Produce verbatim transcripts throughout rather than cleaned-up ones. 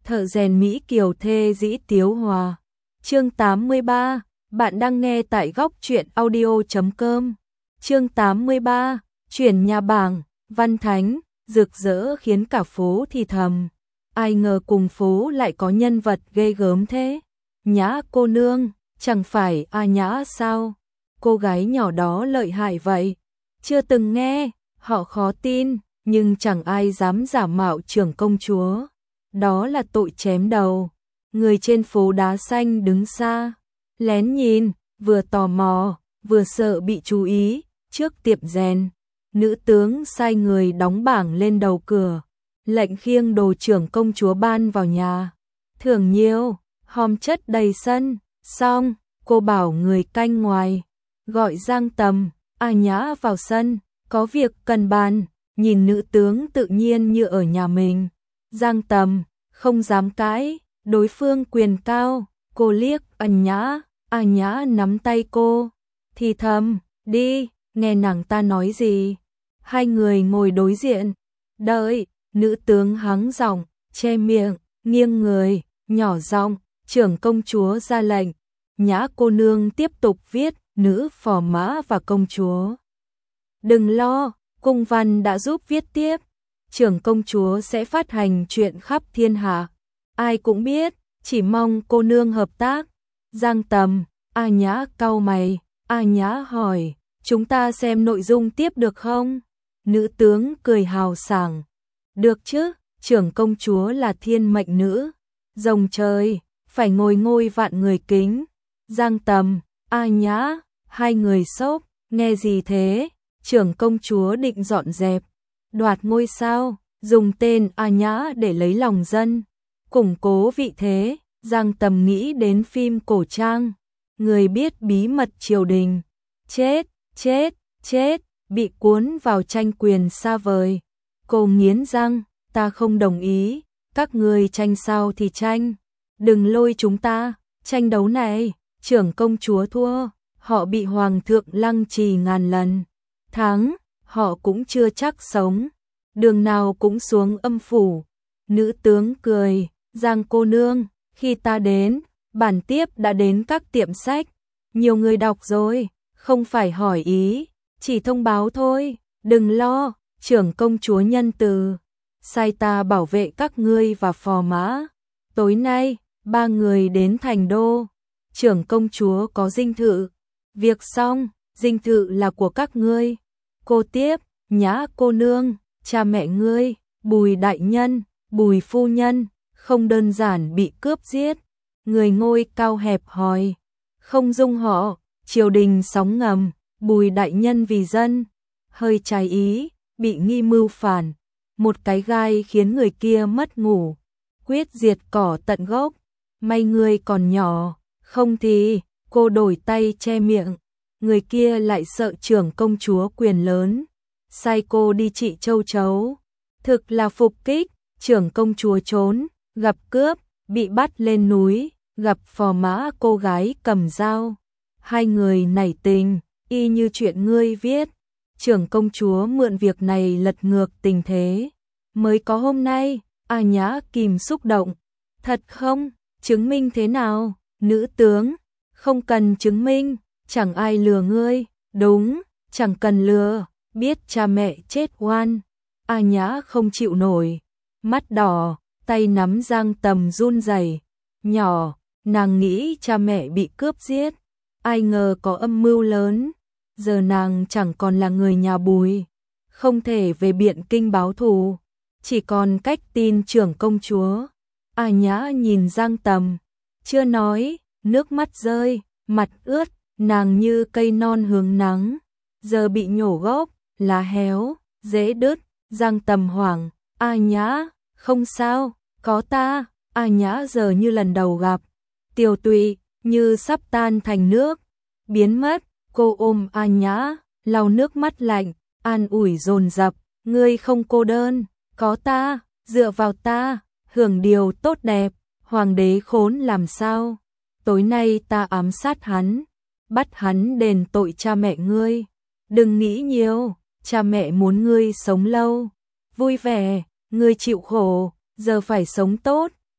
Thợ rèn Mỹ Kiều thê dĩ tiếu hòa. Chương tám mươi ba, bạn đang nghe tại góc truyện audio chấm com. Chương tám mươi ba, chuyển nhà bảng, văn thánh, rực rỡ khiến cả phố thì thầm. Ai ngờ cùng phố lại có nhân vật ghê gớm thế. Nhã cô nương, chẳng phải A Nhã sao? Cô gái nhỏ đó lợi hại vậy. Chưa từng nghe, họ khó tin, nhưng chẳng ai dám giả mạo trưởng công chúa. Đó là tội chém đầu. Người trên phố đá xanh đứng xa, lén nhìn, vừa tò mò, vừa sợ bị chú ý. Trước tiệm rèn, nữ tướng sai người đóng bảng lên đầu cửa, lệnh khiêng đồ trưởng công chúa ban vào nhà. Thưởng nhiều, hòm chất đầy sân. Xong, cô bảo người canh ngoài, gọi Giang Tầm, A Nhã vào sân, có việc cần bàn. Nhìn nữ tướng tự nhiên như ở nhà mình. Giang Tầm không dám cãi, đối phương quyền cao. Cô liếc A Nhã, A Nhã nắm tay cô, thì thầm, đi, nghe nàng ta nói gì. Hai người ngồi đối diện, đợi. Nữ tướng hắng giọng, che miệng, nghiêng người, nhỏ giọng, trưởng công chúa ra lệnh. Nhã cô nương tiếp tục viết, nữ phò mã và công chúa. Đừng lo, cung văn đã giúp viết tiếp. Trưởng công chúa sẽ phát hành chuyện khắp thiên hạ. Ai cũng biết, chỉ mong cô nương hợp tác. Giang Tầm, A Nhã cau mày. A Nhã hỏi, chúng ta xem nội dung tiếp được không? Nữ tướng cười hào sảng. Được chứ, trưởng công chúa là thiên mệnh nữ. Rồng trời, phải ngồi ngôi vạn người kính. Giang Tầm, A Nhã, hai người sốc, nghe gì thế? Trưởng công chúa định dọn dẹp, đoạt ngôi sao, dùng tên A Nhã để lấy lòng dân, củng cố vị thế. Giang Tầm nghĩ đến phim cổ trang, người biết bí mật triều đình, chết, chết, chết, bị cuốn vào tranh quyền xa vời. Cô nghiến răng, ta không đồng ý, các người tranh sao thì tranh, đừng lôi chúng ta, tranh đấu này, trưởng công chúa thua, họ bị hoàng thượng lăng trì ngàn lần, thắng, họ cũng chưa chắc sống, đường nào cũng xuống âm phủ. Nữ tướng cười, Giang cô nương, khi ta đến, bản tiếp đã đến các tiệm sách, nhiều người đọc rồi, không phải hỏi ý, chỉ thông báo thôi, đừng lo, trưởng công chúa nhân từ, sai ta bảo vệ các ngươi và phò mã. Tối nay, ba người đến thành đô, trưởng công chúa có dinh thự, việc xong, dinh thự là của các ngươi. Cô tiếp, Nhã cô nương, cha mẹ ngươi, Bùi đại nhân, Bùi phu nhân, không đơn giản bị cướp giết. Người ngôi cao hẹp hòi, không dung họ, triều đình sóng ngầm, Bùi đại nhân vì dân, hơi trái ý, bị nghi mưu phản. Một cái gai khiến người kia mất ngủ, quyết diệt cỏ tận gốc. May ngươi còn nhỏ, không thì, cô đổi tay che miệng. Người kia lại sợ trưởng công chúa quyền lớn, sai cô đi trị châu chấu. Thực là phục kích, trưởng công chúa trốn, gặp cướp, bị bắt lên núi, gặp phò mã cô gái cầm dao. Hai người nảy tình, y như chuyện ngươi viết. Trưởng công chúa mượn việc này lật ngược tình thế. Mới có hôm nay, A Nhã kìm xúc động. Thật không? Chứng minh thế nào? Nữ tướng, không cần chứng minh, chẳng ai lừa ngươi. Đúng, chẳng cần lừa, biết cha mẹ chết oan. A Nhã không chịu nổi, mắt đỏ, tay nắm Giang Tầm run rẩy. Nhỏ, nàng nghĩ cha mẹ bị cướp giết, ai ngờ có âm mưu lớn. Giờ nàng chẳng còn là người nhà Bùi, không thể về Biện Kinh báo thù, chỉ còn cách tin trưởng công chúa. A Nhã nhìn Giang Tầm, chưa nói, nước mắt rơi, mặt ướt, nàng như cây non hướng nắng, giờ bị nhổ gốc, lá héo, dễ đứt. Giang Tầm hoảng, A Nhã, không sao, có ta. A Nhã giờ như lần đầu gặp, tiều tụy, như sắp tan thành nước, biến mất. Cô ôm A Nhã, lau nước mắt lạnh, an ủi dồn dập, ngươi không cô đơn, có ta, dựa vào ta, hưởng điều tốt đẹp. Hoàng đế khốn làm sao? Tối nay ta ám sát hắn, bắt hắn đền tội cha mẹ ngươi. Đừng nghĩ nhiều, cha mẹ muốn ngươi sống lâu, vui vẻ, ngươi chịu khổ, giờ phải sống tốt,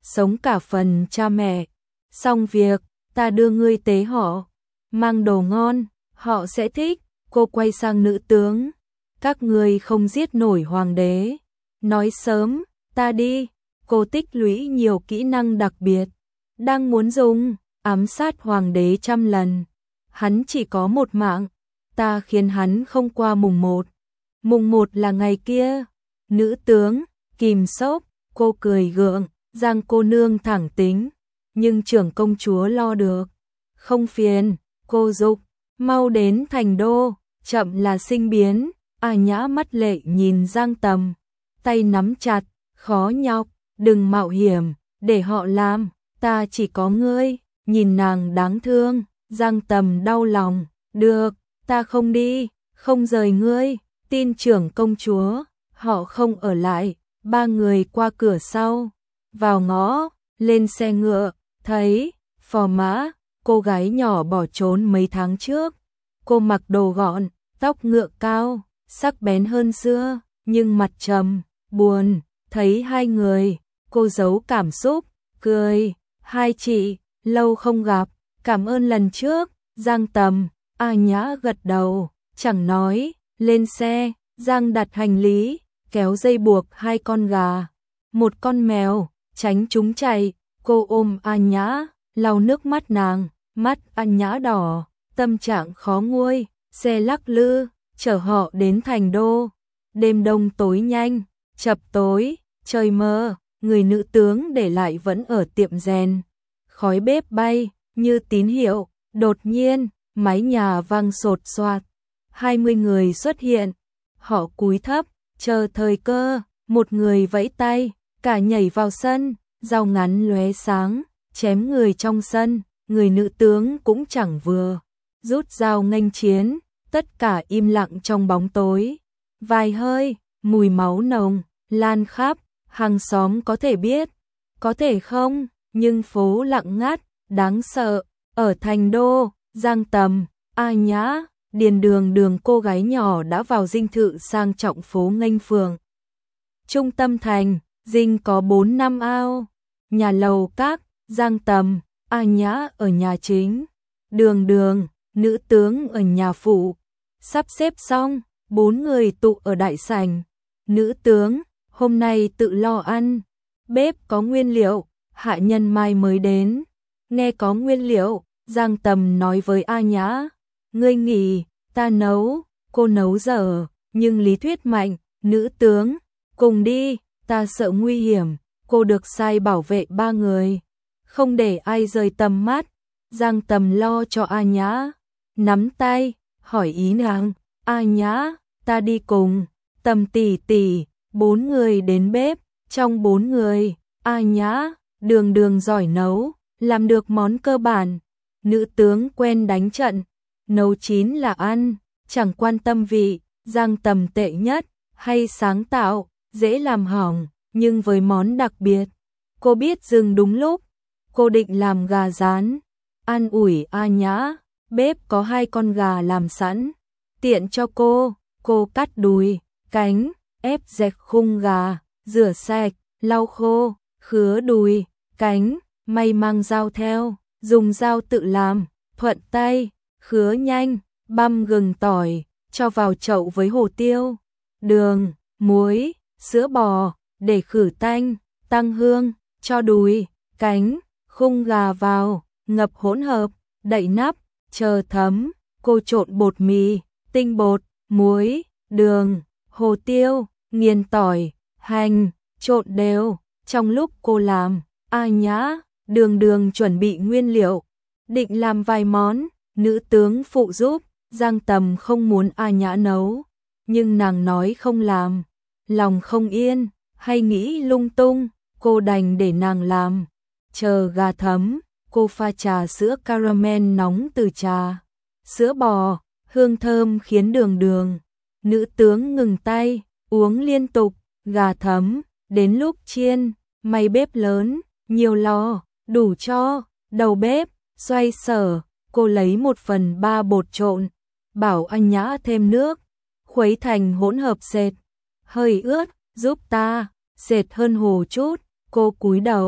sống cả phần cha mẹ. Xong việc, ta đưa ngươi tế họ, mang đồ ngon, họ sẽ thích. Cô quay sang nữ tướng, các ngươi không giết nổi hoàng đế. Nói sớm, ta đi. Cô tích lũy nhiều kỹ năng đặc biệt, đang muốn dùng, ám sát hoàng đế trăm lần. Hắn chỉ có một mạng, ta khiến hắn không qua mùng một. Mùng một là ngày kia. Nữ tướng, kìm sốc, cô cười gượng, Giang cô nương thẳng tính, nhưng trưởng công chúa lo được. Không phiền, cô dục, mau đến thành đô, chậm là sinh biến. A Nhã mắt lệ nhìn Giang Tầm, tay nắm chặt, khó nhọc, đừng mạo hiểm, để họ làm, ta chỉ có ngươi. Nhìn nàng đáng thương, Giang Tầm đau lòng, được, ta không đi, không rời ngươi, tin trưởng công chúa. Họ không ở lại, ba người qua cửa sau, vào ngõ, lên xe ngựa, thấy, phò mã, cô gái nhỏ bỏ trốn mấy tháng trước. Cô mặc đồ gọn, tóc ngựa cao, sắc bén hơn xưa, nhưng mặt trầm, buồn. Thấy hai người, cô giấu cảm xúc, cười, hai chị, lâu không gặp, cảm ơn lần trước. Giang Tầm, A Nhã gật đầu, chẳng nói, lên xe. Giang đặt hành lý, kéo dây buộc hai con gà, một con mèo, tránh chúng chạy. Cô ôm A Nhã, lau nước mắt nàng, mắt A Nhã đỏ, tâm trạng khó nguôi. Xe lắc lư, chở họ đến thành đô. Đêm đông tối nhanh, chập tối, trời mờ, người nữ tướng để lại vẫn ở tiệm rèn. Khói bếp bay, như tín hiệu, đột nhiên, mái nhà vang sột soạt. Hai mươi người xuất hiện, họ cúi thấp, chờ thời cơ, một người vẫy tay, cả nhảy vào sân, dao ngắn lóe sáng, chém người trong sân. Người nữ tướng cũng chẳng vừa, rút dao nghênh chiến, tất cả im lặng trong bóng tối. Vài hơi, mùi máu nồng, lan khắp, hàng xóm có thể biết, có thể không, nhưng phố lặng ngắt, đáng sợ. Ở thành đô, Giang Tầm, A Nhã, Điền Đường Đường cô gái nhỏ đã vào dinh thự sang trọng phố nghênh phường. Trung tâm thành, dinh có bốn năm ao, nhà lầu các. Giang Tầm, A Nhã ở nhà chính, Đường Đường, nữ tướng ở nhà phụ. Sắp xếp xong, bốn người tụ ở đại sảnh. Nữ tướng, hôm nay tự lo ăn, bếp có nguyên liệu, hạ nhân mai mới đến. Nghe có nguyên liệu, Giang Tầm nói với A Nhã, ngươi nghỉ, ta nấu. Cô nấu dở, nhưng lý thuyết mạnh. Nữ tướng, cùng đi, ta sợ nguy hiểm. Cô được sai bảo vệ ba người, không để ai rời tầm mắt. Giang Tầm lo cho A Nhã, nắm tay, hỏi ý nàng. A Nhã, ta đi cùng. Tầm tỷ tỷ, bốn người đến bếp. Trong bốn người, A Nhã, Đường Đường giỏi nấu, làm được món cơ bản. Nữ tướng quen đánh trận, nấu chín là ăn, chẳng quan tâm vị. Giang Tầm tệ nhất, hay sáng tạo, dễ làm hỏng, nhưng với món đặc biệt, cô biết dừng đúng lúc. Cô định làm gà rán, an ủi A Nhã, bếp có hai con gà làm sẵn, tiện cho cô. Cô cắt đùi, cánh, ép dẹt khung gà, rửa sạch, lau khô, khứa đùi, cánh, may mang dao theo, dùng dao tự làm, thuận tay, khứa nhanh, băm gừng tỏi, cho vào chậu với hồ tiêu, đường, muối, sữa bò, để khử tanh, tăng hương, cho đùi, cánh, khung gà vào, ngập hỗn hợp, đậy nắp, chờ thấm. Cô trộn bột mì, tinh bột, muối, đường, hồ tiêu, nghiền tỏi, hành, trộn đều. Trong lúc cô làm, A Nhã, Đường Đường chuẩn bị nguyên liệu, định làm vài món. Nữ tướng phụ giúp. Giang Tầm không muốn A Nhã nấu, nhưng nàng nói không làm, lòng không yên, hay nghĩ lung tung. Cô đành để nàng làm. Chờ gà thấm, cô pha trà sữa caramel nóng từ trà sữa bò, hương thơm khiến Đường Đường, nữ tướng ngừng tay, uống liên tục. Gà thấm, đến lúc chiên, may bếp lớn, nhiều lò, đủ cho. Đầu bếp, xoay sở, cô lấy một phần ba bột trộn, bảo A Nhã thêm nước, khuấy thành hỗn hợp sệt, hơi ướt, giúp ta, sệt hơn hồ chút. Cô cúi đầu,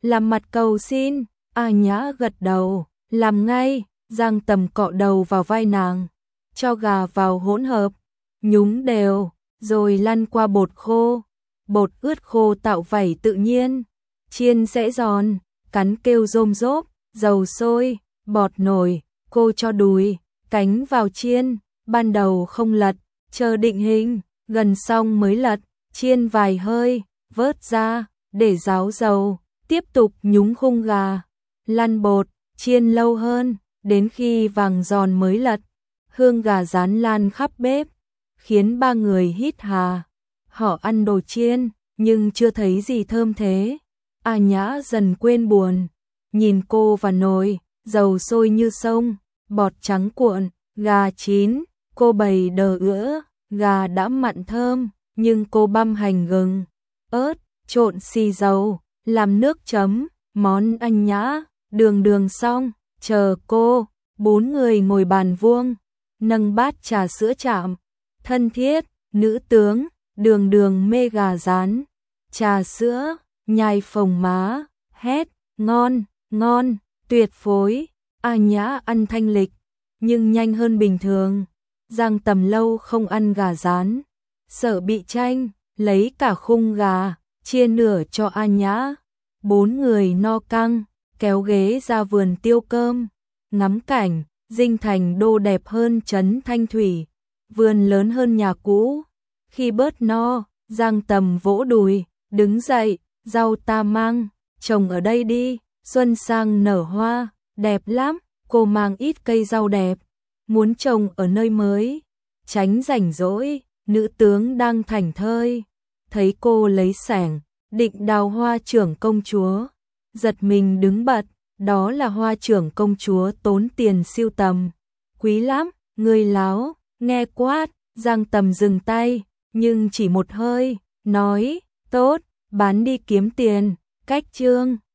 làm mặt cầu xin. A Nhã gật đầu, làm ngay. Giang Tầm cọ đầu vào vai nàng, cho gà vào hỗn hợp, nhúng đều, rồi lăn qua bột khô. Bột ướt khô tạo vảy tự nhiên, chiên sẽ giòn, cắn kêu rôm rốp, dầu sôi, bọt nổi, cô cho đùi, cánh vào chiên, ban đầu không lật, chờ định hình, gần xong mới lật, chiên vài hơi, vớt ra, để ráo dầu, tiếp tục nhúng khung gà, lăn bột, chiên lâu hơn, đến khi vàng giòn mới lật. Hương gà rán lan khắp bếp, khiến ba người hít hà. Họ ăn đồ chiên, nhưng chưa thấy gì thơm thế. A Nhã dần quên buồn, nhìn cô và nồi, dầu sôi như sông, bọt trắng cuộn, gà chín, cô bày đờ ữa, gà đã mặn thơm, nhưng cô băm hành gừng, ớt, trộn xì dầu, làm nước chấm, món anh Nhã, đường đường xong, chờ cô, bốn người ngồi bàn vuông, nâng bát trà sữa chạm, thân thiết, nữ tướng, đường đường mê gà rán, trà sữa, nhai phồng má, hét, ngon, ngon, tuyệt phối. A Nhã ăn thanh lịch, nhưng nhanh hơn bình thường. Giang Tầm lâu không ăn gà rán, sợ bị chanh, lấy cả khung gà, chia nửa cho A Nhã. Bốn người no căng, kéo ghế ra vườn tiêu cơm, ngắm cảnh. Dinh Thành đô đẹp hơn trấn Thanh Thủy, vườn lớn hơn nhà cũ. Khi bớt no, Giang Tầm vỗ đùi, đứng dậy, rau ta mang, trồng ở đây đi, xuân sang nở hoa, đẹp lắm, cô mang ít cây rau đẹp, muốn trồng ở nơi mới, tránh rảnh rỗi. Nữ tướng đang thảnh thơi, thấy cô lấy xẻng, định đào hoa trưởng công chúa, giật mình đứng bật, đó là hoa trưởng công chúa tốn tiền siêu tầm, quý lắm, người láo. Nghe quát, Giang Tầm dừng tay, nhưng chỉ một hơi, nói, tốt, bán đi kiếm tiền, cách chương.